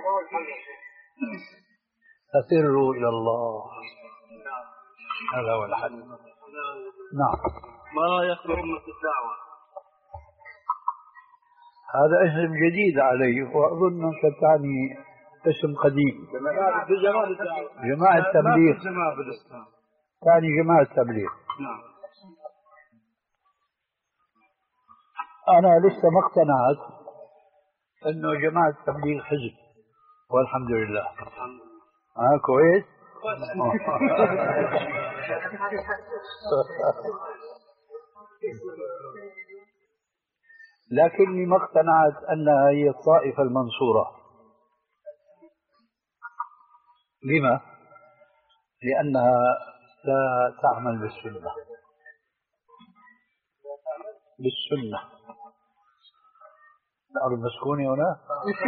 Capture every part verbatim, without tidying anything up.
ففروا إلى الله، هذا هو الحل. نعم. ما يخبر أمة الدعوة؟ هذا اسم جديد علي، وأظن أنك تعني اسم قديم. جماعة التبليغ. تعني جماعة التبليغ. نعم. أنا لسه ما اقتنعت أنه جماعة التبليغ حزب، والحمد لله. ها كويس. لكني ما اقتنعت أنها هي الطائفة المنصورة. لما؟ لأنها لا تعمل بالسنة. بالسنة. الأرض مسكونة هنا؟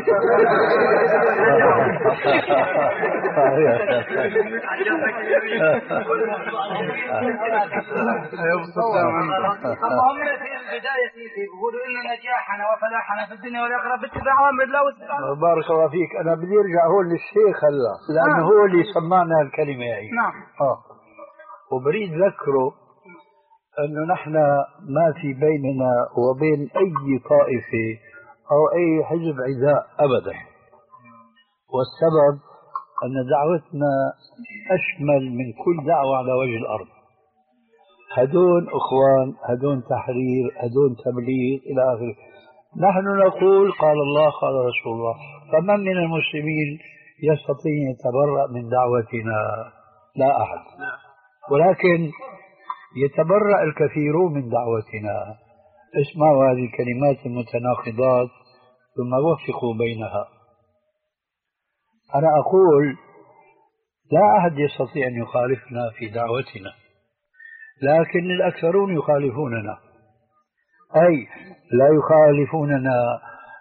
اللهم في البداية يقولوا إن نجاحنا وفلاحنا في الدنيا والآخرة باتباع أمر الله والسلام. بارك الله فيك. أنا بدي أرجع هون للشيخ هلا، لأنه هو اللي سمعنا الكلمة هي. نعم. آه. وبريد ذكره أنه نحن ما في بيننا وبين أي طائفة أو أي حزب عداء أبدا، والسبب أن دعوتنا أشمل من كل دعوة على وجه الأرض. هدون أخوان، هدون تحرير، هدون تبليغ إلى آخره. نحن نقول قال الله قال رسول الله، فمن من المسلمين يستطيع أن يتبرأ من دعوتنا؟ لا أحد. ولكن يتبرأ الكثيرون من دعوتنا. اسمعوا هذه الكلمات المتناقضات ثم وفقوا بينها. أنا أقول لا أحد يستطيع أن يخالفنا في دعوتنا، لكن الأكثرون يخالفوننا، أي لا يخالفوننا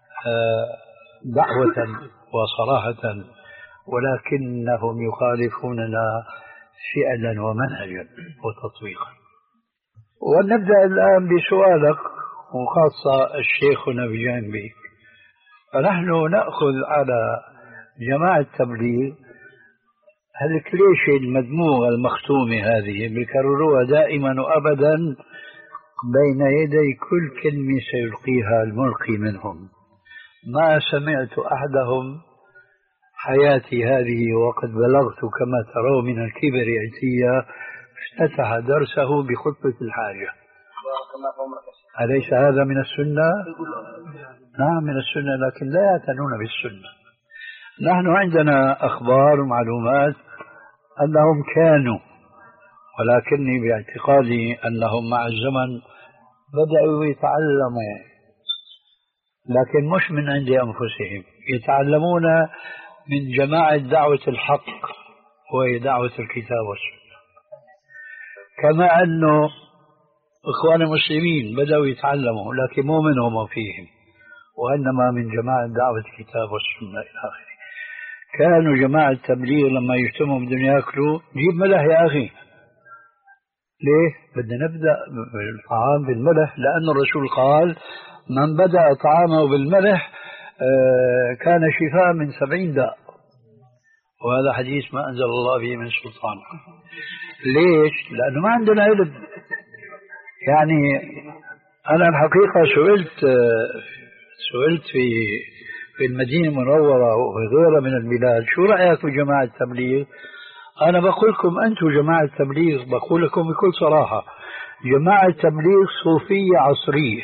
دعوة وصراحة، ولكنهم يخالفوننا فعلا ومنهجا وتطبيقا. ونبدأ الآن بسؤالك، وخاصة الشيخنا بجانبك. فنحن نأخذ على جماعة التبليغ هالكليشة المدموغة المختومة هذه بيكرروها دائما وأبدا بين يدي كل كلمة سيلقيها الملقي منهم. ما سمعت أحدهم حياتي هذه وقد بلغت كما ترون من الكبر عتيا افتتح درسه بخطبة الحاجة. أليس هذا من السنة؟ نعم من السنة، لكن لا يعتنون بالسنة. نحن عندنا أخبار ومعلومات أنهم كانوا، ولكني باعتقادي أنهم مع الزمن بدأوا يتعلموا، لكن مش من عند أنفسهم، يتعلمون من جماعة دعوة الحق وهي دعوة الكتاب والسنة. كما أنه إخوان المسلمين بدأوا يتعلموا، لكن مو منهم وفيهم، وإنما من جماعة دعوة الكتاب والسنة إلى آخره. كانوا جماعة التبليغ لما يجتمعوا بدهم يأكلوا جيب ملح يا أخي. ليه؟ بدنا نبدأ الطعام بالملح، لأن الرسول قال من بدأ طعامه بالملح كان شفاء من سبعين داء، وهذا حديث ما أنزل الله به من سلطان. ليش؟ لأنه ما عندنا علم. يعني أنا الحقيقة سئلت سئلت في في المدينة المنورة وفي غيرها من البلاد شو رأيك في جماعة التبليغ؟ أنا بقول لكم أنتم جماعة التبليغ، بقول لكم بكل صراحة جماعة التبليغ صوفية عصرية.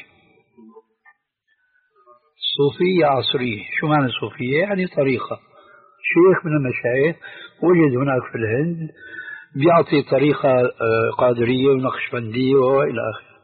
صوفية عصرية. شو معنى صوفية؟ يعني طريقة. شيخ من المشايخ وجد هناك في الهند بيعطي طريقة قادرية ونقشبندية وإلى آخره.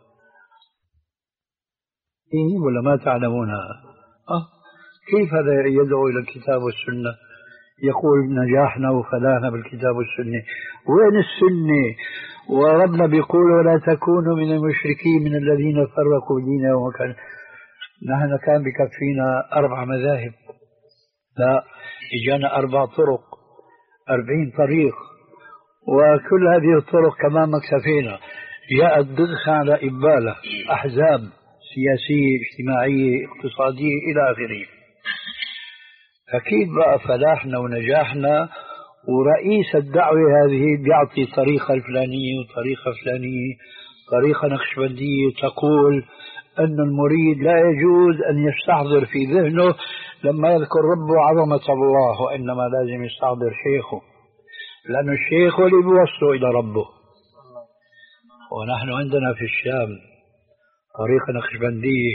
إيه ولا ما تعلمونها؟ أه كيف هذا يدعو إلى الكتاب والسنة؟ يقول نجاحنا وفلاحنا بالكتاب والسنة. وين السنة؟ وربنا بيقول ولا تكونوا من المشركين من الذين فرقوا دينهم وكان. نحن كان بكفينا أربع مذاهب، لا إجانا أربع طرق، أربعين طريق، وكل هذه الطرق كمان ما كفينا. جاءت ضغخة على إبالة أحزاب سياسية اجتماعية اقتصادية إلى آخره. أكيد بقى فلاحنا ونجاحنا، ورئيس الدعوة هذه بيعطي طريقة الفلانية وطريقة فلانية، طريقة نقشبندية تقول أن المريد لا يجوز أن يستحضر في ذهنه لما يذكر ربه عظمة الله، وإنما لازم يستحضر شيخه، لأن الشيخ هو اللي بيوصله إلى ربه. ونحن عندنا في الشام طريقة نقشبندية،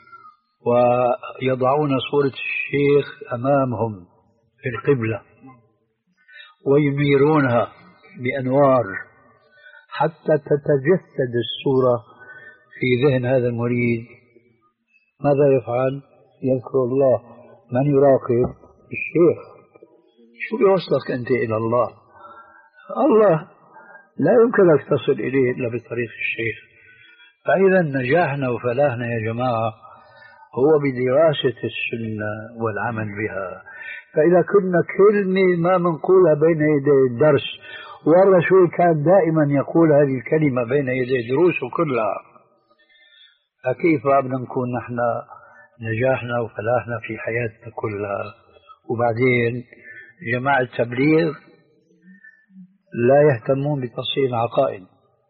ويضعون صورة الشيخ أمامهم في القبلة وينيرونها بأنوار حتى تتجسد الصورة في ذهن هذا المريد. ماذا يفعل؟ يذكر الله. من يراقب؟ الشيخ. شو بيوصلك أنت إلى الله؟ الله لا يمكنك تصل إليه إلا بطريق الشيخ. فإذا نجاحنا وفلاحنا يا جماعة هو بدراسة السنة والعمل بها. فإذا كنا كلمة ما منقولها بين يدي الدرس، والرسول كان دائما يقول هذه الكلمة بين يدي دروسه كلها، فكيف بدنا نكون نحن نجاحنا وفلاحنا في حياتنا كلها؟ وبعدين جماعة التبليغ لا يهتمون بتصحيح العقائد.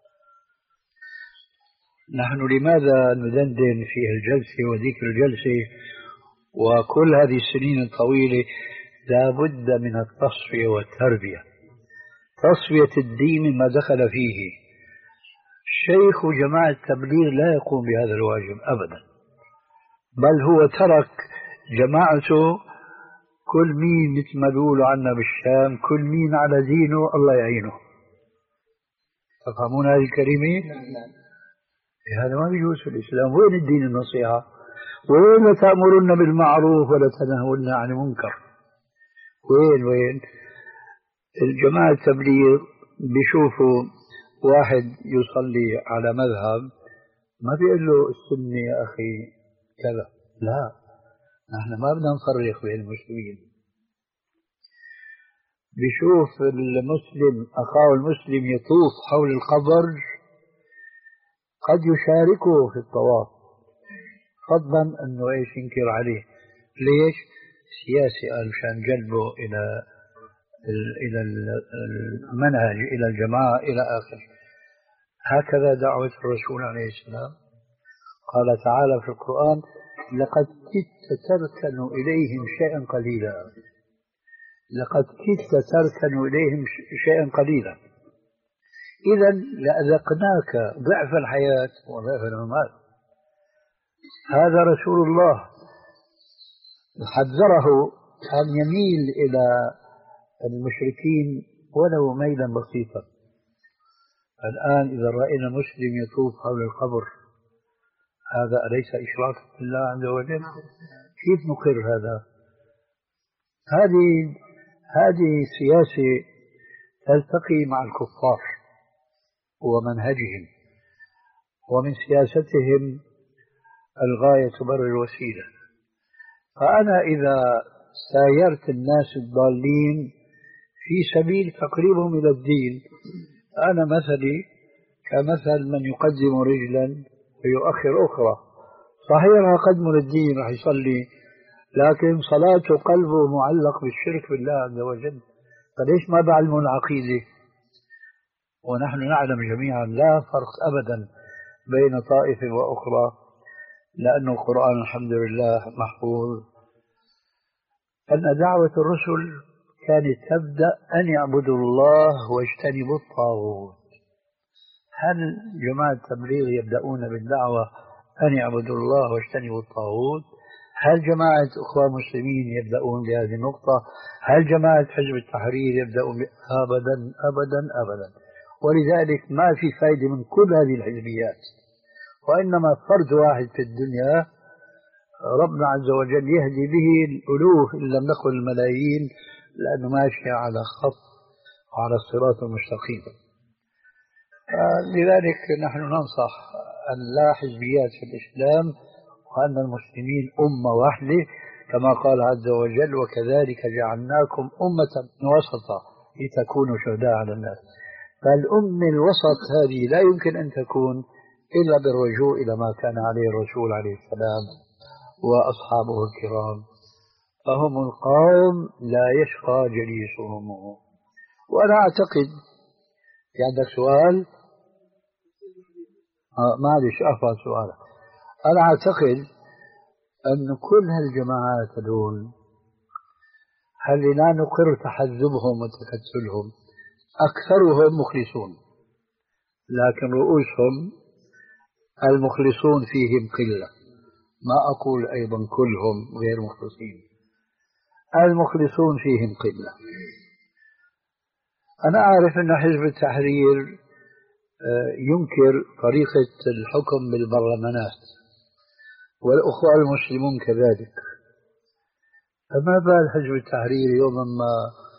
نحن لماذا ندندن في الجلسة وذيك الجلسة وكل هذه السنين الطويلة؟ لا بد من التصفية والتربية، تصفية الدين مما دخل فيه. شيخ جماعة التبليغ لا يقوم بهذا الواجب أبدا، بل هو ترك جماعته كل مين مثل ما بيقولوا عنا بالشام، كل مين على دينه الله يعينه. تفهمون هذه الكلمة؟ هذا ما بيجوز في الإسلام. وين الدين النصيحة؟ وين تأمرون بالمعروف ولا تنهون عن المنكر؟ وين وين الجماعة التبليغ بيشوفوا واحد يصلي على مذهب ما بيقول له السنة يا أخي كذا، لا، نحن ما بدنا نفرق بين المسلمين. بيشوف المسلم أخاه المسلم يطوف حول القبر قد يشاركه في الطواف، فضلا أنه إيش ينكر عليه. ليش؟ سياسي، قال مشان جلبه إلى إلى المنهج، إلى الجماعة، إلى آخره. هكذا دعوة الرسول عليه السلام. قال تعالى في القرآن: لقد كدت تركن إليهم شيئا قليلا، لقد كدت تركن إليهم شيئا قليلا. إذا لأذقناك ضعف الحياة وضعف الممات. هذا رسول الله حذره أن يميل إلى المشركين ولو ميلا بسيطا. الآن إذا رأينا مسلم يطوف حول القبر، هذا أليس إشراك بالله عز وجل؟ كيف نقر هذا؟ هذه هذه سياسة تلتقي مع الكفار ومنهجهم، ومن سياستهم الغاية تبرر الوسيلة. فأنا إذا سايرت الناس الضالين في سبيل تقريبهم إلى الدين، أنا مثلي كمثل من يقدم رجلا ويؤخر أخرى. صحيح قدم للدين راح يصلي، لكن صلاته قلبه معلق بالشرك بالله عز وجل، فليش ما بعلموا العقيدة؟ ونحن نعلم جميعا لا فرق أبدا بين طائفة وأخرى، لأن القرآن الحمد لله محفوظ. أن دعوة الرسل كانت تبدأ أن يعبدوا الله واجتنبوا الطاغوت. هل جماعة التبليغ يبدأون بالدعوة أن يعبدوا الله واجتنبوا الطاغوت؟ هل جماعة أخوة مسلمين يبدأون بهذه النقطة؟ هل جماعة حزب التحرير يبدأون ب... أبدا أبدا أبدا. ولذلك ما في فائدة من كل هذه الحزبيات، وإنما فرد واحد في الدنيا ربنا عز وجل يهدي به الألوف إن لم نقل الملايين، لأنه ماشي على خط وعلى الصراط المستقيم. لذلك نحن ننصح أن لا حزبيات في الإسلام، وأن المسلمين أمة واحدة كما قال عز وجل: وكذلك جعلناكم أمة وسطا لتكونوا شهداء على الناس. فالأمة الوسط هذه لا يمكن أن تكون إلا بالرجوع إلى ما كان عليه الرسول عليه السلام وأصحابه الكرام. فهم القوم لا يشقى جليسهم. وأنا أعتقد في عندك سؤال؟ آه معلش أفضل سؤالك. أنا أعتقد أن كل هالجماعات هذول هل لا نقر تحزبهم وتكتلهم أكثرهم مخلصون، لكن رؤوسهم المخلصون فيهم قلة. ما أقول أيضا كلهم غير مخلصين، المخلصون فيهم قلة. أنا أعرف أن حزب التحرير ينكر طريقة الحكم بالبرلمانات، والأخوة المسلمون كذلك. فما بال حزب التحرير يوم ما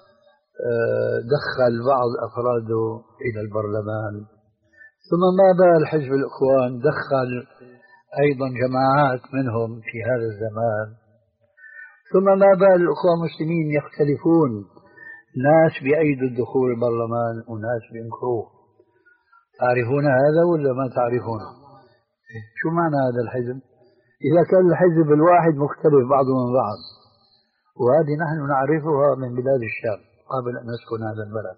دخل بعض أفراده إلى البرلمان، ثم ما بال حزب الإخوان دخل أيضا جماعات منهم في هذا الزمان، ثم ما بال الأخوة المسلمين يختلفون، ناس بأيدوا الدخول البرلمان وناس بينكروه. تعرفون هذا ولا ما تعرفونه؟ شو معنى هذا الحزب؟ إذا كان الحزب الواحد مختلف بعضه من بعض، وهذه نحن نعرفها من بلاد الشام قبل أن نسكن هذا البلد.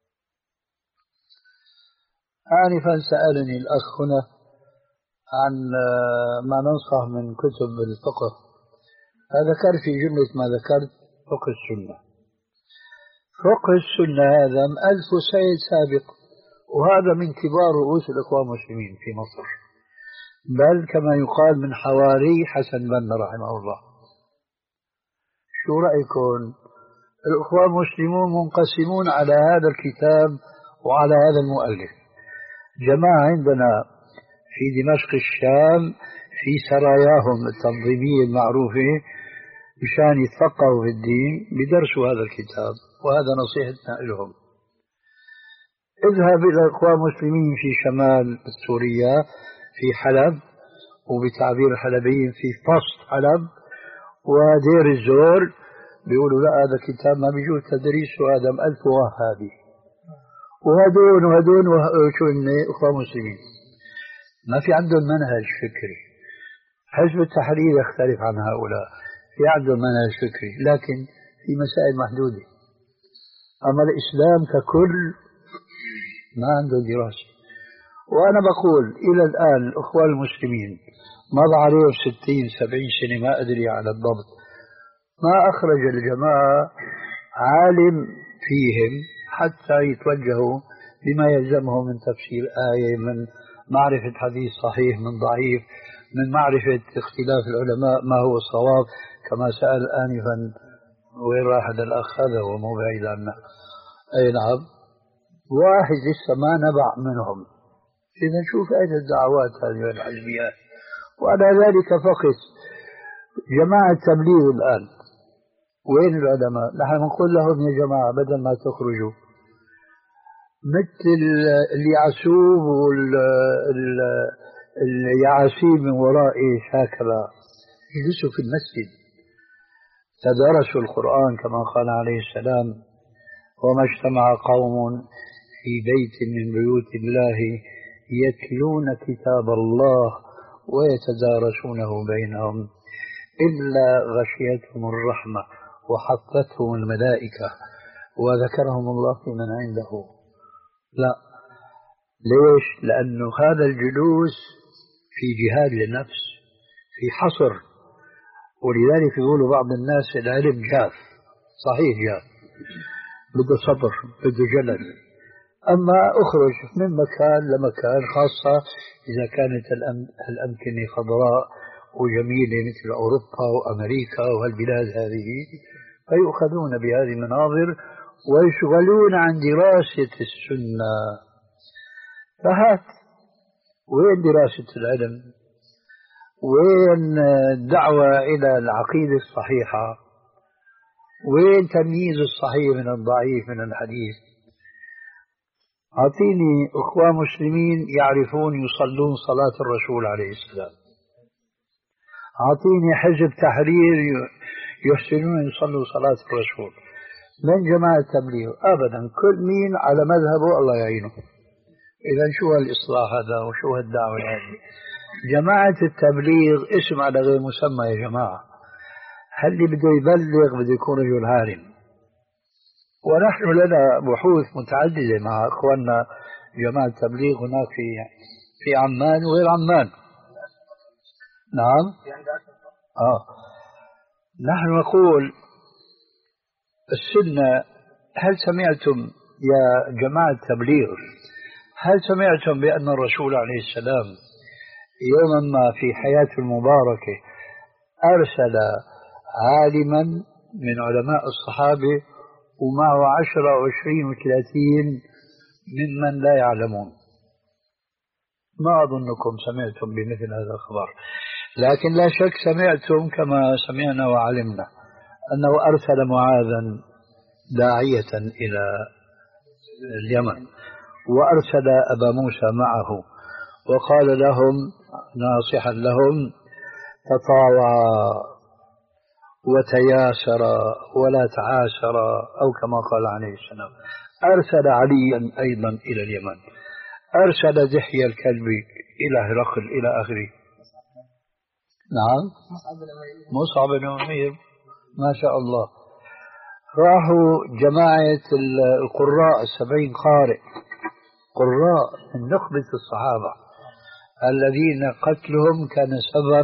آنفا سألني الأخ هنا عن ما ننصح من كتب الفقه، فذكر في جملة ما ذكرت فقه السنة. فقه السنة هذا ألف سيد سابق، وهذا من كبار رؤوس الإخوان المسلمين في مصر، بل كما يقال من حواري حسن بنا رحمه الله. شو رأيكم؟ الإخوان المسلمون منقسمون على هذا الكتاب وعلى هذا المؤلف. جماعة عندنا في دمشق الشام في سراياهم التنظيمية المعروفة مشان يتفقهوا في الدين بدرسوا هذا الكتاب، وهذا نصيحتنا لهم. اذهب إلى الإخوان المسلمين في شمال سوريا في حلب، وبتعبير الحلبيين في فصل حلب ودير الزور، بيقولوا لا هذا كتاب ما بيجوز تدريسه، هذا مألف وهابي. وهدون وهدون شو إني إخوان مسلمين ما في عندهم منهج فكري. حزب التحرير يختلف عن هؤلاء، في عندهم منهج فكري لكن في مسائل محدودة. أما الإسلام ككل ما عنده دراسة. وأنا بقول إلى الآن الأخوان المسلمين مضى عليهم ستين سبعين سنة ما أدري على الضبط، ما أخرج الجماعة عالم فيهم حتى يتوجهوا بما يلزمهم من تفسير آية، من معرفة حديث صحيح من ضعيف، من معرفة اختلاف العلماء ما هو الصواب، كما سأل آنفا وين راح هذا الأخ، هذا هو مو بعيد عنا. أي نعم، واحد لسه ما نبع منهم. إذا شوف أين الدعوات هذه الحزبيات. وعلى ذلك فقط جماعة التبليغ الآن وين العلماء؟ نحن نقول لهم يا جماعة بدل ما تخرجوا مثل اليعسوب واليعاسيب من وراء هكذا، يجلسوا في المسجد تدارسوا القرآن كما قال عليه السلام: وما اجتمع قوم في بيت من بيوت الله يتلون كتاب الله ويتدارسونه بينهم إلا غشيتهم الرحمة وحفتهم الملائكة وذكرهم الله في من عنده. لا، ليش؟ لأنه هذا الجلوس في جهاد للنفس، في حصر. ولذلك يقولوا بعض الناس العلم جاف، صحيح جاف، بده صبر، بده جلد. أما أخرج من مكان لمكان، خاصة إذا كانت الأمكنة خضراء وجميلة مثل أوروبا وأمريكا وهالبلاد هذه، فيؤخذون بهذه المناظر ويشغلون عن دراسة السنة. فهات وين دراسة العلم؟ وين الدعوة إلى العقيدة الصحيحة؟ وين تمييز الصحيح من الضعيف من الحديث؟ أعطيني أخوة مسلمين يعرفون يصلون صلاة الرسول عليه السلام، أعطيني حزب تحرير يحسنون يصلوا صلاة الرسول من جماعة التبليغ. أبدا، كل مين على مذهبه الله يعينه. إذا شو هالإصلاح هذا وشو هالدعوة هذه؟ جماعة التبليغ اسم على غير مسمى يا جماعة. هل اللي بده يبلغ بده يكون رجل عالم. ونحن لنا بحوث متعددة مع أخواننا جماعة التبليغ هناك في في عمان وغير عمان. نعم. آه. نحن نقول السنة. هل سمعتم يا جماعة التبليغ، هل سمعتم بأن الرسول عليه السلام يوما ما في حياته المباركة أرسل عالما من علماء الصحابة ومعه عشرة وعشرين وثلاثين ممن لا يعلمون؟ ما أظنكم سمعتم بمثل هذا الخبر، لكن لا شك سمعتم كما سمعنا وعلمنا أنه أرسل معاذا داعية إلى اليمن، وأرسل أبا موسى معه وقال لهم ناصحا لهم تطاوعا وتياسرا ولا تعاسرا، أو كما قال عليه السلام. أرسل عليا أيضا إلى اليمن، أرسل دحية الكلبي إلى هرقل إلى آخره. نعم. مصعب بن عمير ما شاء الله. راحوا جماعة القراء السبعين قارئ، قراء من نخبة الصحابة الذين قتلهم كان سبب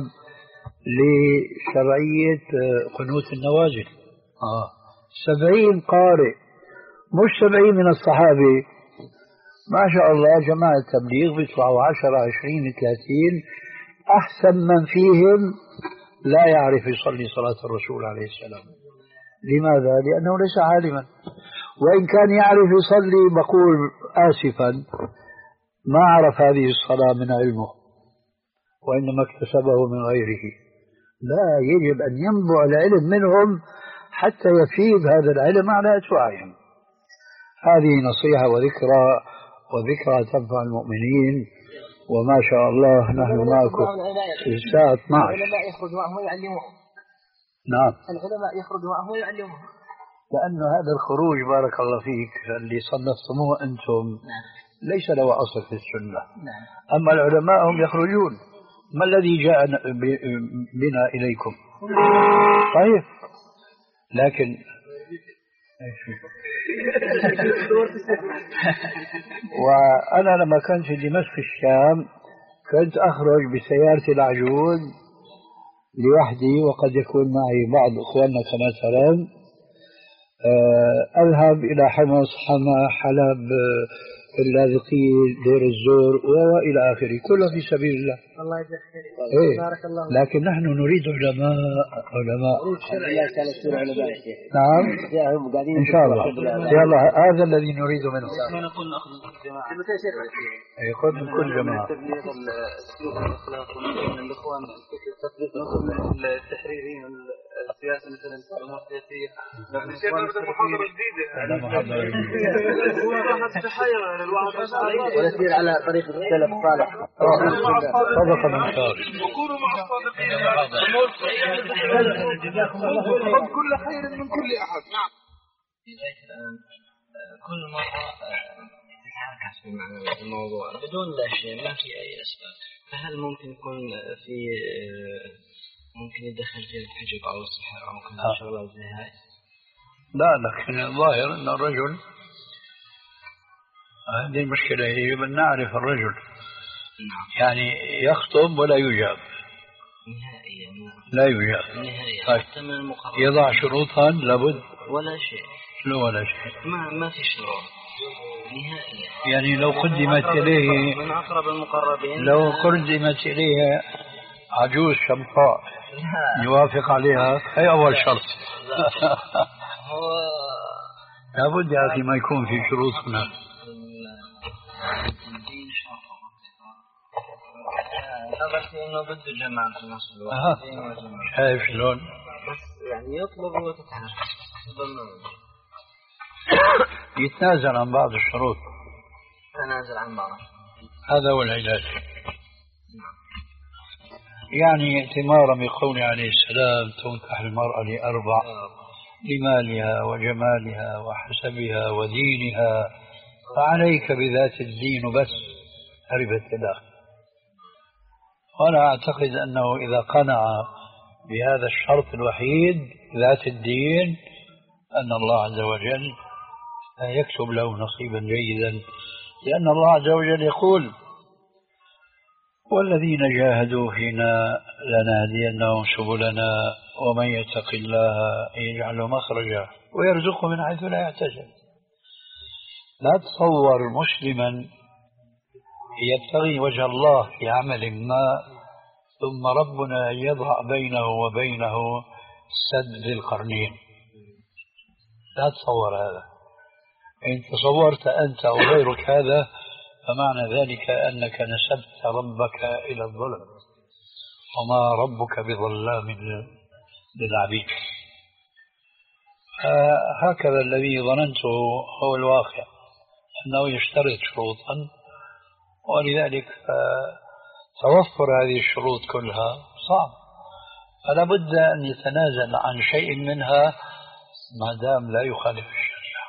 لشرعية قنوت النوازل. آه. سبعين قارئ، مش سبعين من الصحابة. ما شاء الله جماعة التبليغ بيطلعوا عشرة عشرين ثلاثين، أحسن من فيهم لا يعرف يصلي صلاة الرسول عليه السلام. لماذا؟ لأنه ليس عالما، وإن كان يعرف يصلي بقول آسفا ما عرف هذه الصلاة من علمه، وإنما اكتسبه من غيره. لا، يجب أن ينبع العلم منهم حتى يفيد هذا العلم على أتباعهم. هذه نصيحة وذكرى، وذكرى تنفع المؤمنين. وما شاء الله نحن معكم في الساعة اثنعش. العلماء يخرج معهم ويعلمهم. نعم. العلماء يخرج معهم ويعلمهم. لأن هذا الخروج بارك الله فيك اللي صنفتموه أنتم ليس له أصل في السنة. أما العلماء هم يخرجون. ما الذي جاء بنا إليكم؟ طيب، لكن وأنا لما كنت في دمشق في الشام كنت أخرج بسيارتي العجوز لوحدي، وقد يكون معي بعض إخواننا كما ترون. أذهب إلى حمص، حما، حلب، اللاذقية، دير الزور وإلى آخره، كله في سبيل الله. الله يجزاك خير. إيه. بارك الله. لكن نحن نريد علماء علماء. نعم. إن شاء الله. يلا هذا الذي نريد منه. نقول نأخذ الجماعة. يأخذ من كل جماعة. تبليغ السلوك والأخلاق من الإخوان، تطبيق من التحريرين السياسة مثلا الأمور السياسية. محاضرة جديدة. هذا محاضرة جديدة. ونسير على طريق السلف الصالح. صدق من شاء. وكونوا مع الصادقين. كل خير من كل أحد. نعم. كل مرة تتعرف في الموضوع بدون لا شيء، ما في أي أسباب، فهل ممكن يكون في ممكن يدخل فيه الحجب أو السحر أو كذا شغلات زي هاي؟ لا، لكن الظاهر أن الرجل، هذه المشكلة، يجب أن نعرف الرجل. نعم. يعني يخطب ولا يجاب نهائيا. لا يجاب نهائيا. طيب. حتى من المقربين يضع شروطا لابد ولا شيء. لا ولا شيء. ما ما في شروط نهائيا. يعني لو قدمت إليه من أقرب المقربين، لو قدمت إليه عجوز شمطاء يوافق عليها، هي أول شرط. هو لابد يا أخي ما يكون في شروط هناك. بس إنه بده جماعة في نفس الوقت. أها. شايف شلون؟ بس يعني يطلب وتتحرك. يتنازل عن بعض الشروط. تنازل عن بعض. هذا هو العلاج. يعني ائتمارا بقول عليه السلام تنكح المرأة لأربع: لمالها وجمالها وحسبها ودينها، فعليك بذات الدين بس تربت يداك. وأنا أعتقد أنه إذا قنع بهذا الشرط الوحيد ذات الدين أن الله عز وجل يكتب له نصيبا جيدا، لأن الله عز وجل يقول والذين جاهدوا فينا لنهدينهم سبلنا ومن يتق الله يجعل مخرجا ويرزقه من حيث لا يحتسب. لا تصور مسلما يبتغي وجه الله في عمل ما ثم ربنا يضع بينه وبينه سد القرنين، لا تصور هذا. إن تصورت أنت أو غيرك هذا فمعنى ذلك أنك نسبت ربك إلى الظلم، وما ربك بظلام للعبيد. هكذا الذي ظننته هو الواقع، أنه يشترط شروطا، ولذلك توفر هذه الشروط كلها صعب، فلا بد أن يتنازل عن شيء منها ما دام لا يخالف الشريعة.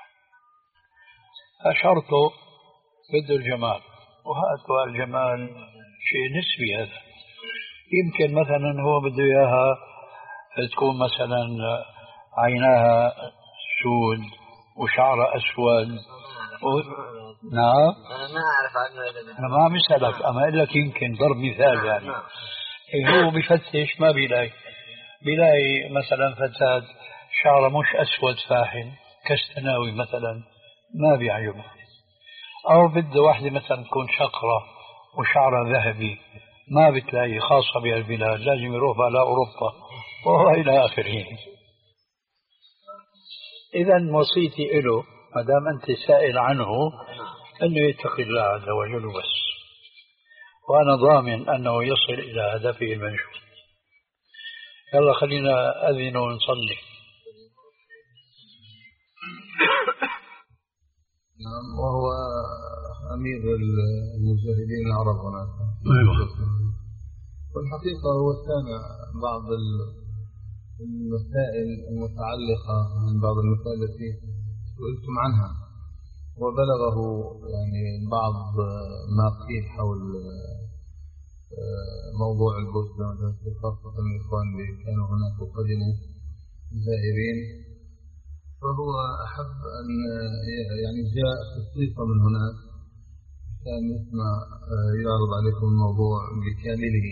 فشرطه بده الجمال، وهذا الجمال شيء نسبي. هذا يمكن مثلا هو بده إياها تكون مثلا عيناها سود وشعرها أسود و... نعم أنا ما أعرف عنه. أنا ما عم أسألك، أما أقول لك يمكن ضرب مثال يعني. هو بفتش ما بيلاقي بيلاقي مثلا فتاة شعرها مش أسود فاحم كاستناوي مثلا ما بيعجبه، أو بده واحدة مثلا تكون شقرة وشعرها ذهبي ما بتلاقي، خاصة بهالبلاد لازم يروح على أوروبا وهو إلى آخره. إذا وصيتي له ما دام أنت سائل عنه أنه يتقي الله عز وجل بس، وأنا ضامن أنه يصل إلى هدفه المنشود. يلا خلينا أذن ونصلي. نعم، وهو أمير المجاهدين العرب هناك. أيوة. والحقيقة هو سامع بعض المسائل المتعلقة من بعض المسائل التي سئلتم عنها، وبلغه يعني بعض ما قيل حول موضوع البوسنة خاصة الإخوان اللي كانوا هناك وقدموا زائرين، فهو أحب أن يعني جاء خصيصا من هناك كان يسمع يعرض عليكم الموضوع بكامله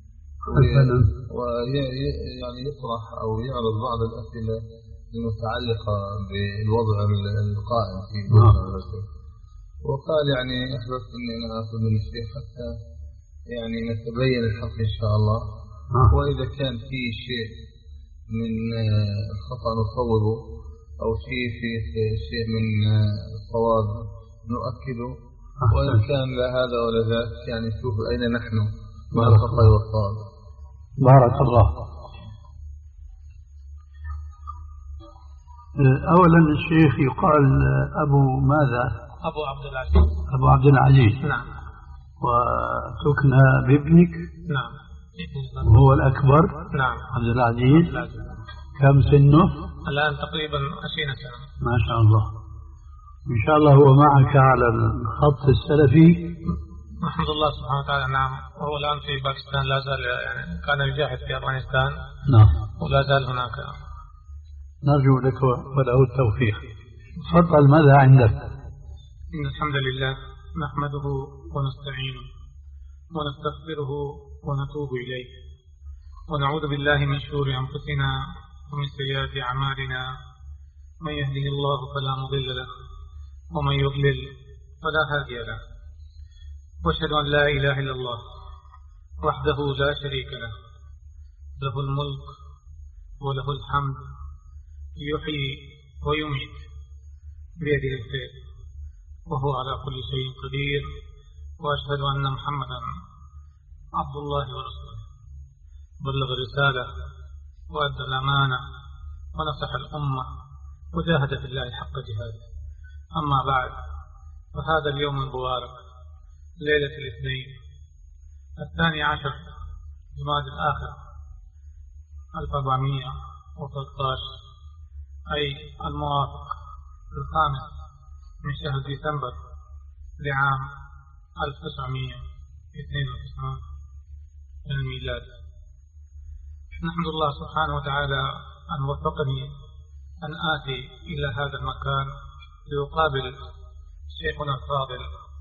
ويعني يطرح أو يعرض بعض الأسئلة المتعلقة بالوضع القائم في بوسنة. وقال يعني أحببت أني أنا أخذ من الشيخ حتى يعني نتبين الحق إن شاء الله، وإذا كان في شيء من الخطأ نصوبه أو شيء في شيء من الصواب نؤكده، وإن كان لا هذا ولا ذاك يعني شوف أين نحن مع الخطأ والصواب. بارك الله. أولا الشيخ يقال أبو ماذا؟ أبو عبد العزيز. أبو عبد العزيز. نعم. وتكنى بابنك. نعم. وهو الأكبر. نعم. عبد العزيز. كم سنه؟ الآن تقريبا عشرين سنة. ما شاء الله. إن شاء الله هو معك على الخط السلفي. الحمد لله سبحانه وتعالى. نعم. وهو الآن في باكستان لا زال يعني كان يجاهد في أفغانستان. نعم. ولا زال هناك. نرجو لك وله التوفيق. تفضل ماذا عندك؟ إن الحمد لله نحمده ونستعينه ونستغفره ونتوب إليه ونعوذ بالله من شرور أنفسنا ومن سيئات أعمالنا، من يهده الله فلا مضل له ومن يضلل فلا هادي له، وأشهد أن لا إله إلا الله وحده لا شريك له، له الملك وله الحمد، يحيي ويميت بيده الخير وهو على كل شيء قدير، وأشهد أن محمدا عبد الله ورسوله بلغ الرسالة وأدى الأمانة ونصح الأمة وجاهد في الله حق جهاده. أما بعد، فهذا اليوم المبارك ليلة الاثنين الثاني عشر جمادى الآخر ألف وأربعمائة وثلاثة عشر، أي الموافق الخامس من شهر ديسمبر لعام ألف وتسعمائة واثنين وتسعين الميلاد. نحمد الله سبحانه وتعالى أن وفقني أن آتي إلى هذا المكان ليقابل شيخنا الفاضل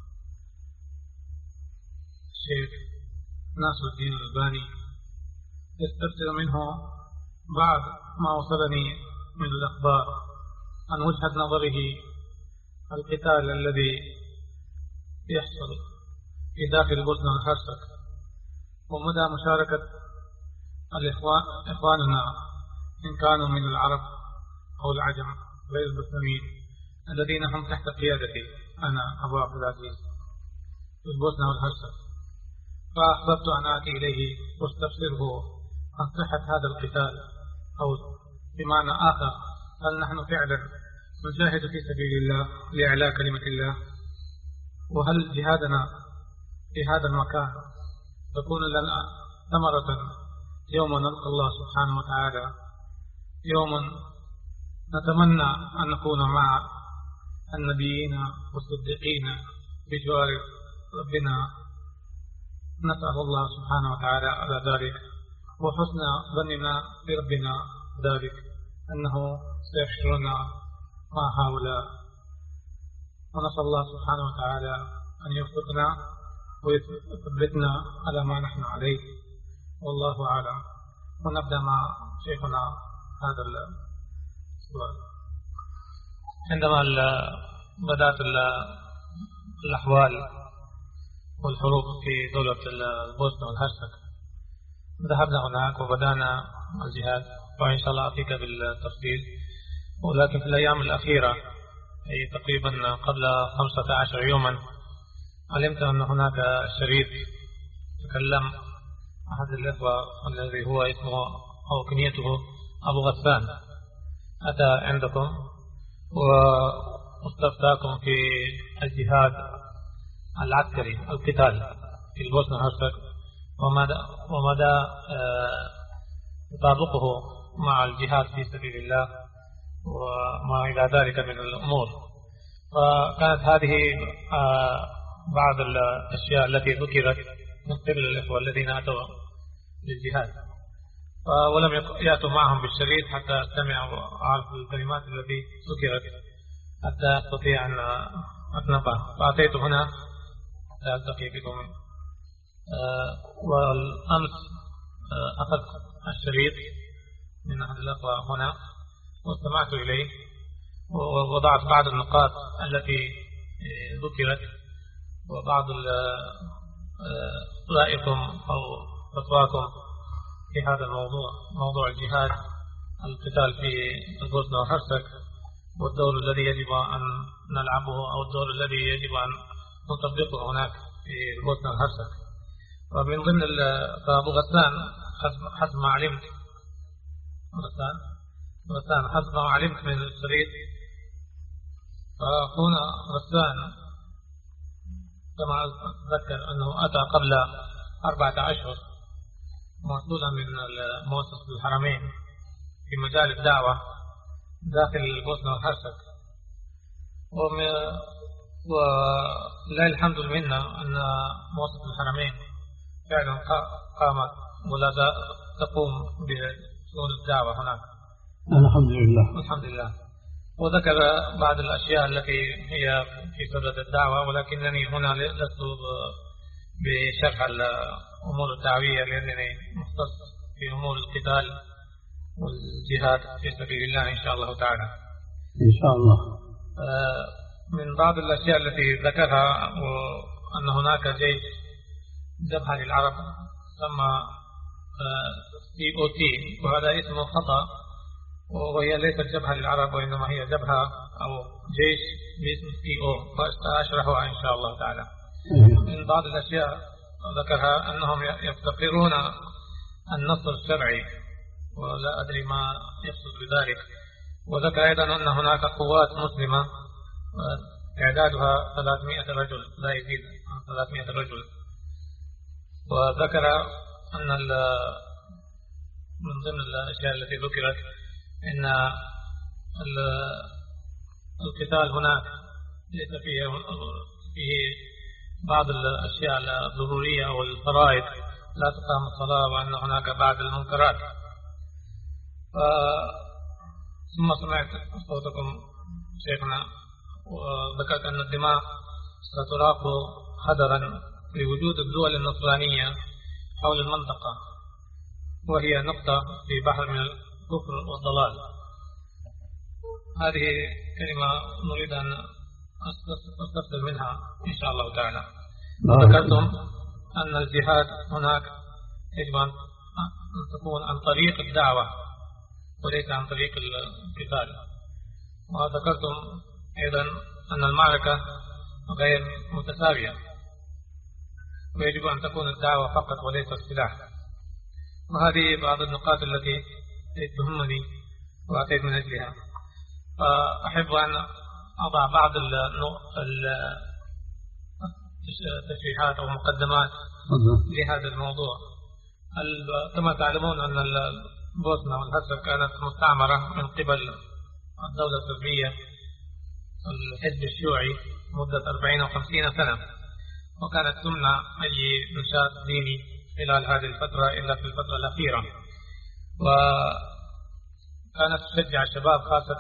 الشيخ ناصر الدين الألباني، يستفسر منه بعض ما وصلني من الأخبار عن وجهة نظره القتال الذي يحصل في داخل البوسنة والهرسك، ومدى مشاركة الإخوان إخواننا إن كانوا من العرب أو العجم غير المسلمين الذين هم تحت قيادتي أنا أبو عبد العزيز في البوسنة والهرسك. فأحببت أن آتي إليه واستفسره عن صحة هذا القتال، أو بمعنى آخر هل نحن فعلا نجاهد في سبيل الله لإعلاء كلمة الله، وهل جهادنا في هذا المكان تكون لنا ثمرة يوم نلقى الله سبحانه وتعالى، يوم نتمنى أن نكون مع النبيين والصديقين بجوار ربنا. نسأل الله سبحانه وتعالى على ذلك، وحسن ظننا بربنا ذلك أنه سيحشرنا مع هؤلاء، ونسأل الله سبحانه وتعالى أن يوفقنا ويثبتنا على ما نحن عليه، والله أعلم. ونبدأ مع شيخنا هذا السؤال. عندما بدأت الأحوال والحروب في دولة البوسنة والهرسك ذهبنا هناك وبدأنا الجهاد، وإن شاء الله أتيك بالتفصيل. ولكن في الأيام الأخيرة أي تقريبا قبل خمسة عشر يوما علمت أن هناك شريط تكلم أحد الإخوة الذي هو اسمه أو كنيته أبو غسان، أتى عندكم واستفتاكم في الجهاد العسكري القتال في البوسنة والهرسك، ومدى, ومدى تطابقه مع الجهاد في سبيل الله وما إلى ذلك من الأمور. فكانت هذه بعض الأشياء التي ذكرت من قبل الإخوة الذين أتوا للجهاد، ولم يأتوا معهم بالشريط حتى أستمع وأعرف الكلمات التي ذكرت حتى أستطيع أن أتنبه، فأتيت هنا حتى ألتقي بكم. والأمس أخذت الشريط من أحد الأخوة هنا واستمعت إليه ووضعت بعض النقاط التي ذكرت وبعض رأيكم أو فتواكم في هذا الموضوع، موضوع الجهاد القتال في البوسنة والهرسك، والدور الذي يجب أن نلعبه أو الدور الذي يجب أن نطبقه هناك في البوسنة والهرسك. ومن ضمن أبو غسان حسب ما علمت غسان غسان حسب ما علمت من الشريط، فهنا غسان كما أتذكر أنه أتى قبل أربعة أشهر موصولا من مؤسسة الحرمين في مجال الدعوة داخل البوسنة والهرسك. ولله الحمد لله أن مؤسسة الحرمين فعلا قامت ولا تقوم بشؤون الدعوة هناك الحمد لله الحمد لله. وذكر بعض الأشياء التي هي في صدد الدعوة، ولكنني هنا لست بشرح الأمور الدعوية لأنني مختص في أمور القتال والجهاد في سبيل الله إن شاء الله تعالى. إن شاء الله. من بعض الأشياء التي ذكرها أن هناك جيش جبهة للعرب سمى سي أو تي، وهذا اسمه خطأ، وهي ليست جبهة للعرب وإنما هي جبهة أو جيش باسم سي أو، فسأشرحها إن شاء الله تعالى. من بعض الأشياء ذكرها أنهم يفتقرون النصر الشرعي، ولا أدري ما يقصد بذلك. وذكر أيضا أن هناك قوات مسلمة إعدادها ثلاثمائة رجل لا يزيد عن ثلاثمائة رجل. وذكر أن من ضمن الأشياء التي ذكرت أن القتال هناك ليس فيه فيه بعض الأشياء الضرورية أو الفرائض، لا تقام الصلاة، وأن هناك بعض المنكرات ثم سمعت صوتكم شيخنا وذكرت أن الدماء ستراق خدرا لوجود الدول النصرانية حول المنطقة، وهي نقطة في بحر من الكفر والضلال. هذه كلمة نريد أن أستفسر منها إن شاء الله تعالى. ذكرتم أن الجهاد هناك يجب أن تكون عن طريق الدعوة وليس عن طريق القتال، وذكرتم أيضا أن المعركة غير متساوية ويجب أن تكون الدعوة فقط وليس السلاح. وهذه بعض النقاط التي تهمني وأتيت من أجلها، فأحب أن أضع بعض التشريحات أو مقدمات لهذا الموضوع. كما تعلمون أن البوسنة والهرسك كانت مستعمرة من قبل الدولة الصربية الحزب الشيوعي مدة أربعين أو خمسين سنة، وكانت تمنع أي نشاط ديني خلال هذه الفترة إلا في الفترة الأخيرة، وكانت تشجع الشباب خاصة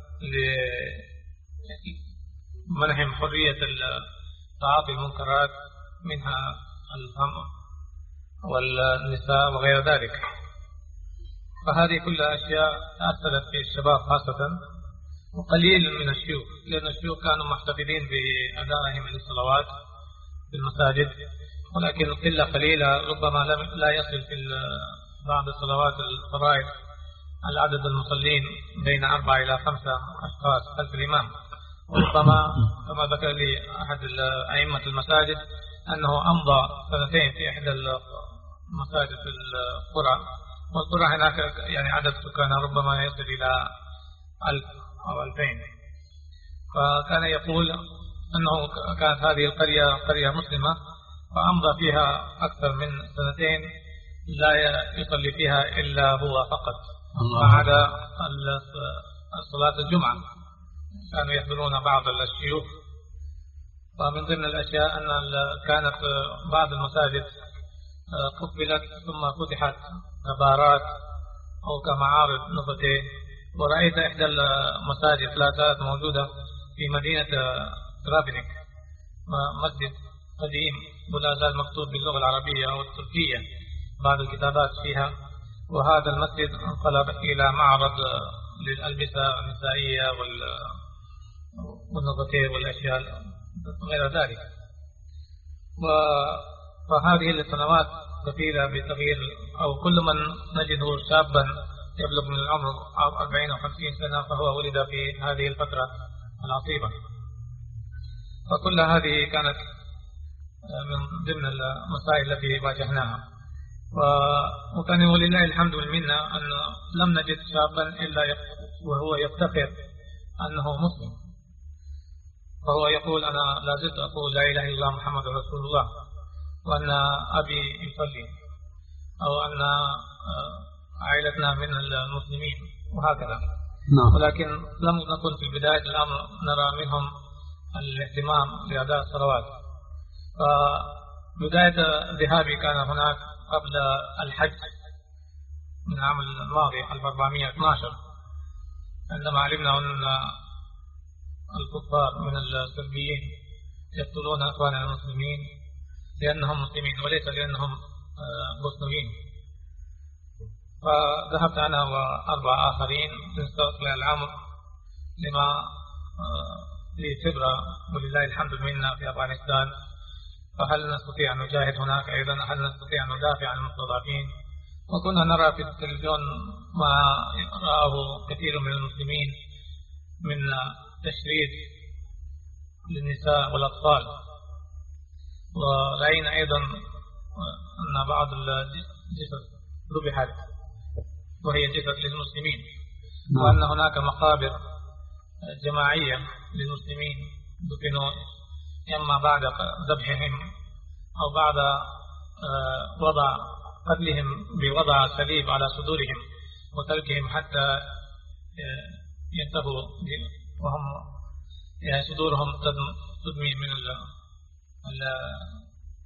لمنحهم حرية تعاطي المنكرات منها الخمر والنساء وغير ذلك. فهذه كلها أشياء أثرت في الشباب خاصة، وقليل من الشيوخ، لأن الشيوخ كانوا محتفظين بأدائهم للصلوات في المساجد، ولكن قلة قليلة ربما لا يصل في بعض الصلوات الفرائض العدد المصلين بين أربعة إلى خمسة أشخاص خلف الإمام. وربما كما ذكر لي أحد أئمة المساجد أنه أمضى سنتين في إحدى المساجد في القرى، والقرى هناك يعني عدد سكانها ربما يصل إلى ألف أو ألفين. فكان يقول أنه كانت هذه القرية قرية مسلمة، فأمضى فيها أكثر من سنتين لا يصلي فيها إلا هو فقط ما عدا صلاة الجمعة. كانوا يحضرون بعض الشيوخ. ومن ضمن الأشياء أن كانت بعض المساجد قبلت ثم فتحت كبارات أو كمعارض نفطي، ورأيت إحدى المساجد لا زالت موجودة في مدينة ترابنك، مسجد قديم ولا زال مكتوب باللغة العربية أو التركية بعض الكتابات فيها. وهذا المسجد انقلب إلى معرض للألبسة النسائية والنباتية والأشياء غير ذلك. فهذه السنوات كثيرة بتغيير، أو كل من نجده شابا يبلغ من العمر أربعين أو خمسين سنة فهو ولد في هذه الفترة العصيبة. فكل هذه كانت من ضمن المسائل التي واجهناها، وكان ولله الحمد والمنة أن لم نجد شابا إلا وهو يفتخر أنه مسلم، فهو يقول أنا لا زلت أقول لا إله إلا الله محمد رسول الله، وأن أبي يصلي، أو أن عائلتنا من المسلمين وهكذا. ولكن لم نكن في بداية الأمر نرى منهم الاهتمام بأداء الصلوات. فبداية ذهابي كان هناك قبل الحج من العام الماضي ألف وأربعمائة واثني عشر، عندما علمنا أن الكفار من الصربيين يقتلون أخواننا المسلمين لأنهم مسلمين وليس لأنهم مسلمين. فذهبت أنا وأربع آخرين نستطلع الأمر لما في خبرة ولله الحمد منا في أفغانستان، فهل نستطيع أن نجاهد هناك أيضا؟ هل نستطيع أن ندافع عن المستضعفين؟ وكنا نرى في التلفزيون ما رآه كثير من المسلمين من تشريد للنساء والأطفال، ورأينا أيضا أن بعض الجثث ذبحت وهي جثث للمسلمين، وأن هناك مقابر جماعية للمسلمين دفنوا إما بعد ذبحهم أو بعد وضع قتلهم بوضع صليب على صدورهم وتركهم حتى ينتهوا وهم يعني صدورهم تدمي من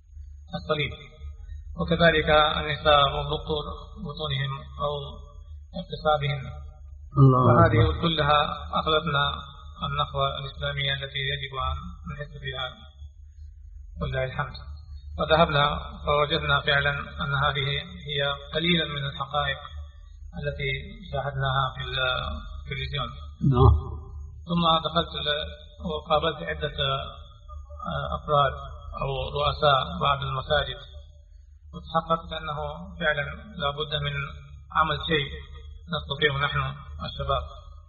الصليب. وكذلك النساء وبطور بطونهم أو اقتصادهن. وهذه كلها أخذتنا النخوة الإسلامية التي يجب أن نحس بها ولله الحمد. وذهبنا فوجدنا فعلا أن هذه هي قليلا من الحقائق التي شاهدناها في التلفزيون. ثم دخلت وقابلت عدة أفراد أو رؤساء بعض المساجد، وتحققت أنه فعلا لا بد من عمل شيء نستطيع نحن الشباب.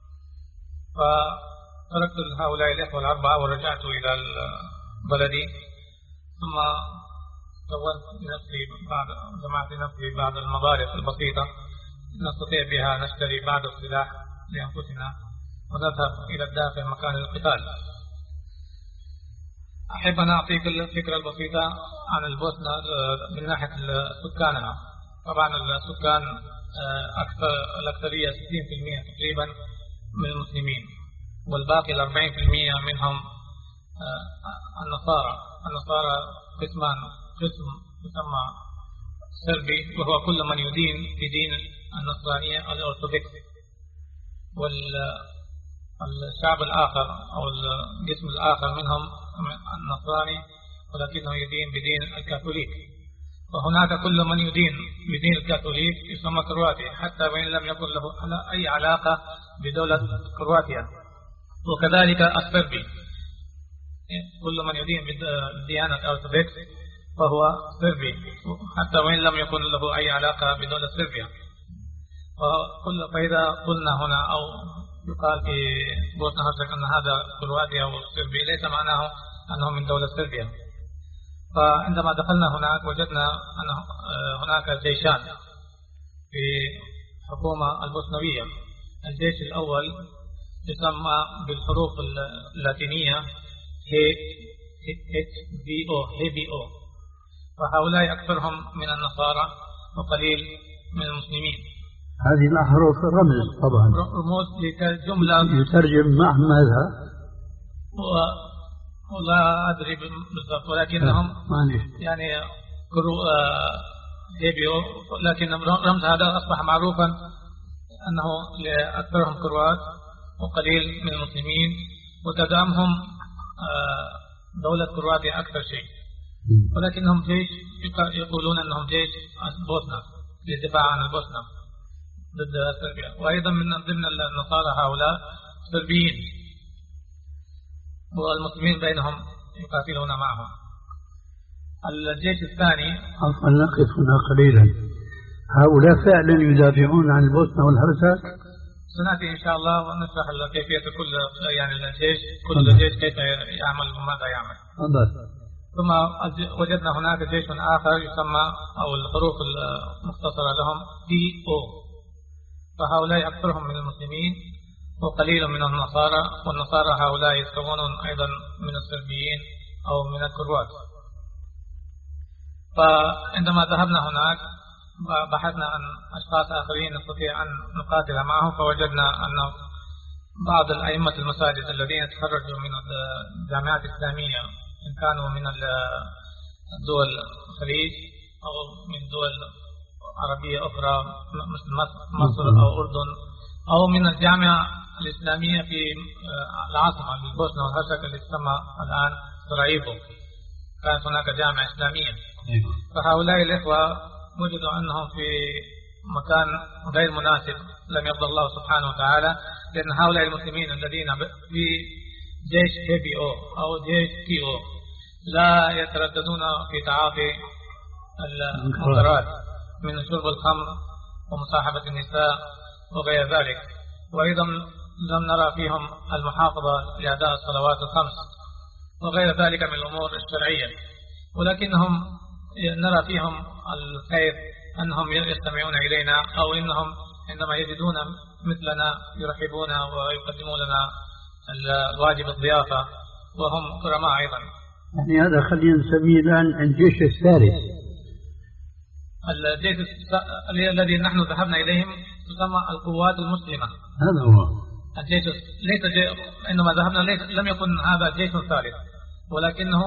فتركت هؤلاء الإخوة الأربعة ورجعت إلى بلدي، ثم كونت لنفسي بعض جمعت لنفسي بعض المبالغ البسيطة نستطيع بها نشتري بعض السلاح لأنفسنا ونذهب إلى الداخل مكان القتال. أحب أن أعطيك الفكرة البسيطة عن البوسنة من ناحية سكانها. طبعا السكان أكثر الأكثرية ستين بالمئة تقريبا من المسلمين، والباقي الأربعين بالمئة منهم النصارى. النصارى قسمان، قسم يسمى سربي وهو كل من يدين بدين النصرانية الأرثوذكس، والشعب الآخر أو القسم الآخر منهم النصراني ولكنه يدين بدين الكاثوليك. وهناك كل من يدين بدين الكاثوليك يسمى كرواتي، حتى وإن لم يكن له أي علاقة بدولة كرواتيا. وكذلك السربي، كل من يدين بالديانة الأرثوذكس فهو سربي، حتى وإن لم يكن له أي علاقة بدولة صربيا. فإذا قلنا هنا أو يقال في بوسنة هرسك أن هذا كرواتيا أو سربي ليس معناه أنه من دولة صربيا. فعندما دخلنا هناك وجدنا أن هناك جيشان في الحكومة البوسنوية. الجيش الأول يسمى بالحروف اللاتينية إتش بي أو هي بي أو، وهؤلاء أكثرهم من النصارى وقليل من المسلمين. هذه الأحرف رمز طبعا، رموز لجملة يترجم مع ماذا؟ ولا أدري بالضبط، ولكنهم يعني كرو هي بي أو، لكن رمز هذا أصبح معروفا أنه لأكثرهم كروات وقليل من المسلمين، وتدعمهم دولة كرواتيا أكثر شيء، ولكنهم جيش يقولون أنهم جيش البوسنة للدفاع عن البوسنة ضد صربيا. وأيضا من ضمن النصارى هؤلاء صربيين، والمسلمين بينهم يقاتلون معهم. الجيش الثاني عفوا نقف هنا قليلا. هؤلاء فعلا يدافعون عن البوسنة والهرسك؟ سنأتي إن شاء الله ونشرح كيفية كل يعني الجيش كل جيش كيف يعمل وماذا يعمل. ثم وجدنا هناك جيش آخر يسمى أو الحروف المختصرة لهم دي أو، فهؤلاء أكثرهم من المسلمين وقليل من النصارى، والنصارى هؤلاء يتكونون أيضا من الصربيين أو من الكروات. فعندما ذهبنا هناك بحثنا عن أشخاص آخرين نستطيع أن نقاتل معهم، فوجدنا أن بعض الأئمة المساجد الذين تخرجوا من الجامعات الإسلامية إن كانوا من الدول الخليج أو من دول عربية أخرى مثل مصر أو أردن أو من الجامعة الإسلامية في العاصمة البوسنة والهرسك التي تسمى الآن سراييفو، كانت هناك جامعة إسلامية. فهؤلاء الإخوة وجدوا أنهم في مكان غير مناسب لم يرضى الله سبحانه وتعالى، لأن هؤلاء المسلمين الذين في جيش هي بي أو أو جيش تي أو لا يترددون في تعاطي المنكرات من شرب الخمر ومصاحبة النساء وغير ذلك، وأيضا لم نرى فيهم المحافظة لأداء الصلوات الخمس وغير ذلك من الأمور الشرعية، ولكنهم نرى فيهم الخير أنهم يستمعون إلينا أو إنهم عندما يجدون مثلنا يرحبون ويقدمون لنا الواجب الضيافة وهم كرماء أيضا. يعني هذا خلينا نسميه الآن الجيش الثالث. الجيش الذي نحن ذهبنا إليهم تسمى القوات المسلمة. هذا هو الجيش، ليس جي... عندما ذهبنا ليس... لم يكن هذا جيش ثالث، ولكنه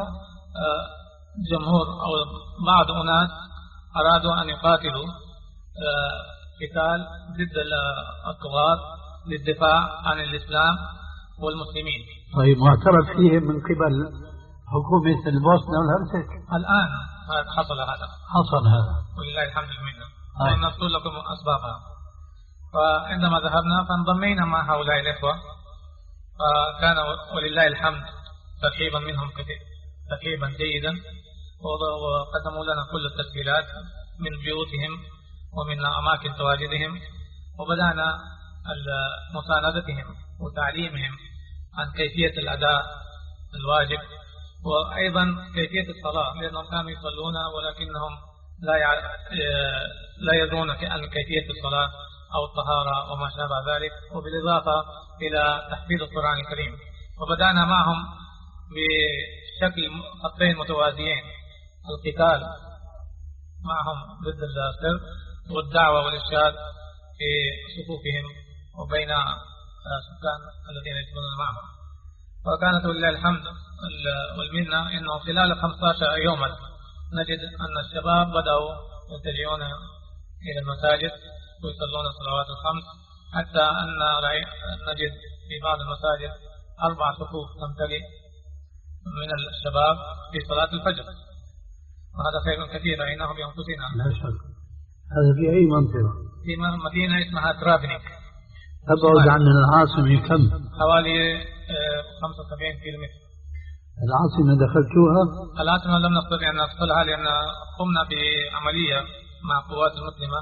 جمهور أو بعض أناس أرادوا أن يقاتلوا قتال ضد الطغاة للدفاع عن الإسلام والمسلمين. طيب معترف فيه من قبل حكومة البوسنة والهرسك؟ الآن حصل هذا حصل هذا ولله الحمد لله، ونقول لكم أسبابها. فعندما ذهبنا فانضمينا مع هؤلاء الإخوة، فكان ولله الحمد ترحيبا منهم ترحيبا جيدا، وقدموا لنا كل التسهيلات من بيوتهم ومن أماكن تواجدهم، وبدأنا مساندتهم وتعليمهم عن كيفية الأداء الواجب، وأيضا كيفية الصلاة، لأنهم كانوا يصلون ولكنهم لا لا يدرون عن كيفية الصلاة أو الطهارة وما شابه ذلك، وبالإضافة إلى تحفيظ القرآن الكريم. وبدأنا معهم بشكل خطين متوازيين: القتال معهم ضد الشرك، والدعوة والإرشاد في صفوفهم وبين السكان الذين يسكنون معهم. وكانت ولله الحمد والمنة أنه خلال خمسة عشر يوما نجد أن الشباب بدأوا يتجهون إلى المساجد ويصلون الصلوات الخمس، حتى أن نجد في بعض المساجد أربع صفوف تمتلئ من الشباب في صلاة الفجر، وهذا خير كثير رأيناه بأنفسنا. لا شك. هذا في أي منطقة؟ في مدينة اسمها ترابنيك، تبعد عن العاصمة كم؟ حوالي خمسة وسبعين كيلومتر. العاصمة دخلتوها؟ العاصمة لم نستطيع أن ندخلها لأن قمنا بعملية مع القوات المسلمة،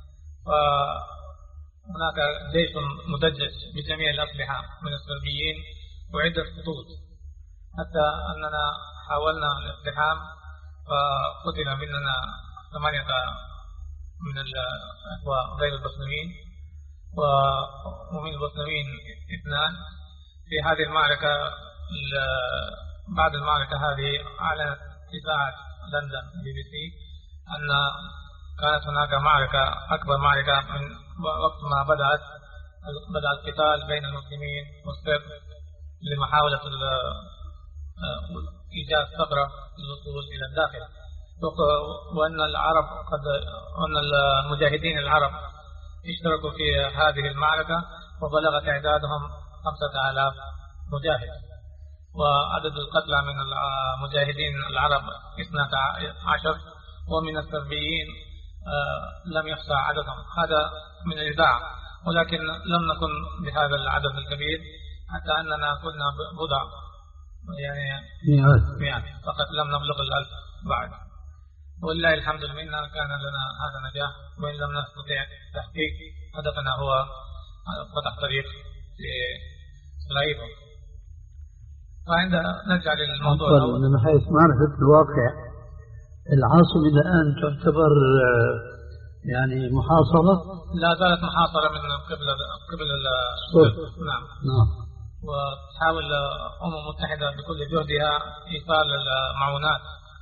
وهناك جيش مدجج بجميع الأسلحة من الصربيين وعدة خطوط، حتى أننا حاولنا الاقتحام فقتل مننا ثمانية من الأخوة غير البوسنيين، ومن البوسنيين اثنان. في هذه المعركة بعد المعركة هذه أعلنت إذاعة لندن بي بي سي أن كانت هناك معركة أكبر معركة من وقت ما بدأت بدأ القتال بين المسلمين والسرب لمحاولة إيجاد ثغرة للوصول إلى الداخل، وأن العرب قد أن المجاهدين العرب اشتركوا في هذه المعركة وبلغ تعدادهم خمسة آلاف مجاهد، وعدد القتلى من المجاهدين العرب اثنتا عشر، ومن السربيين لم يحصى عددهم. هذا من الإذاعة، ولكن لم نكن بهذا العدد الكبير، حتى أننا كنا بضع يعني مئات فقط، لم نبلغ الألف بعد. ولله الحمد لله كان لنا هذا النجاح، وإن لم نستطيع تحقيق هدفنا هو فتح طريق لسراييفو. فعند نرجع للموضوع من حيث معرفة الواقع، العاصمة الآن تعتبر يعني محاصرة؟ لا زالت محاصرة من قبل قبل الشرطة. نعم. نعم. وتحاول الأمم المتحدة بكل جهدها إيصال المعونات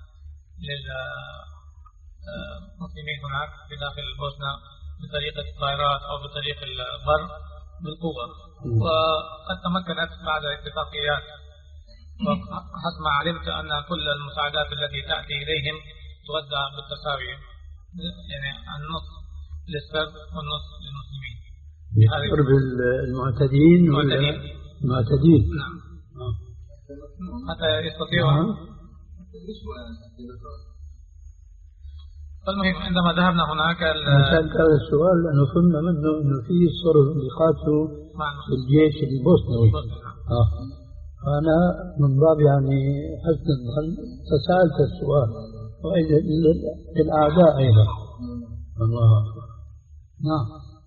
للمسلمين هناك في داخل البوسنة بطريقة الطائرات أو بطريق البر بالقوة، وقد تمكنت بعد اتفاقيات. وحسب ما علمت أن كل المساعدات التي تأتي إليهم توزع بالتساوي، يعني النصف للسرب والنصف للمسلمين. السرب المعتدين المعتدين المعتدين نعم، حتى يستطيعوا. فالمهم عندما ذهبنا هناك سألت هذا السؤال لأنه فهمنا منه أنه في صرب يقاتلوا الجيش البوسنوي. آه. أنا من باب يعني حسن الظن فسألت السؤال، وإذا للأعداء أيضا. الله أكبر. نعم.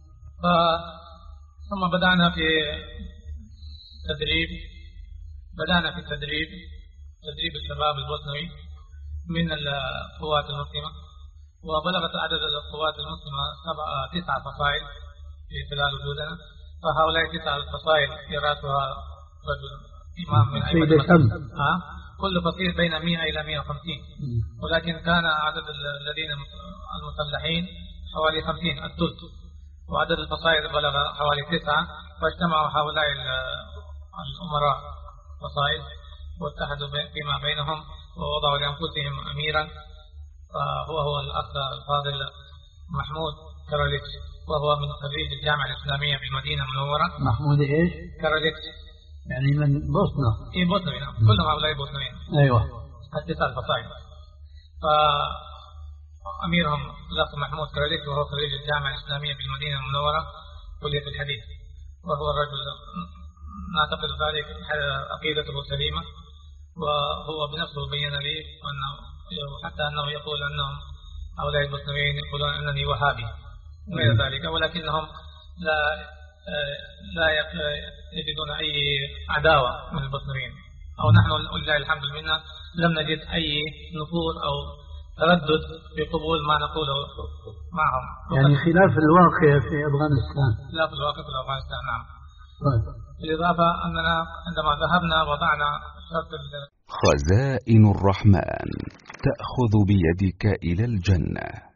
ثم بدأنا في تدريب بدأنا في التدريب تدريب الشباب البوسنوي من القوات المسلمة، وبلغت عدد القوات المسلمة سبعة تسعة فصائل في خلال وجودنا. فهؤلاء تسعة الفصائل يرأسها رجل إمام من أئمة المسلمين. كل فصيل بين مئة إلى مئة وخمسين، ولكن كان عدد الذين المسلحين حوالي خمسين الثلث، وعدد الفصائل بلغ حوالي تسعة. فاجتمعوا هؤلاء الأمراء فصائل واتحدوا فيما بينهم ووضعوا لأنفسهم أميرا، فهو هو الأخ الفاضل محمود كراليتش. وهو من خريج الجامعة الإسلامية في المدينة المنورة. محمود إيش؟ كاراديكس. يعني من بوسنة. إيه بوسنوي، نعم. كلهم هؤلاء بوسنويين. أيوة. اتصال فصائل. فأميرهم الأخ محمود كاراديكس وهو خريج الجامعة الإسلامية في المدينة المنورة كلية الحديث، وهو الرجل نعتقد ذلك عقيدته سليمة، وهو بنفسه بين لي أنه حتى أنه يقول أنهم هؤلاء البوسنويين يقولون أنني وهابي وغير ذلك، ولكنهم لا لا يجدون أي عداوة من البوسنويين، أو نحن ولله الحمد منا لم نجد أي نفور أو تردد بقبول ما نقوله معهم. يعني خلاف الواقع في أفغانستان. خلاف الواقع في أفغانستان، نعم. طيب. بالإضافة أننا عندما ذهبنا وضعنا شرط خزائن الرحمن تأخذ بيدك إلى الجنة.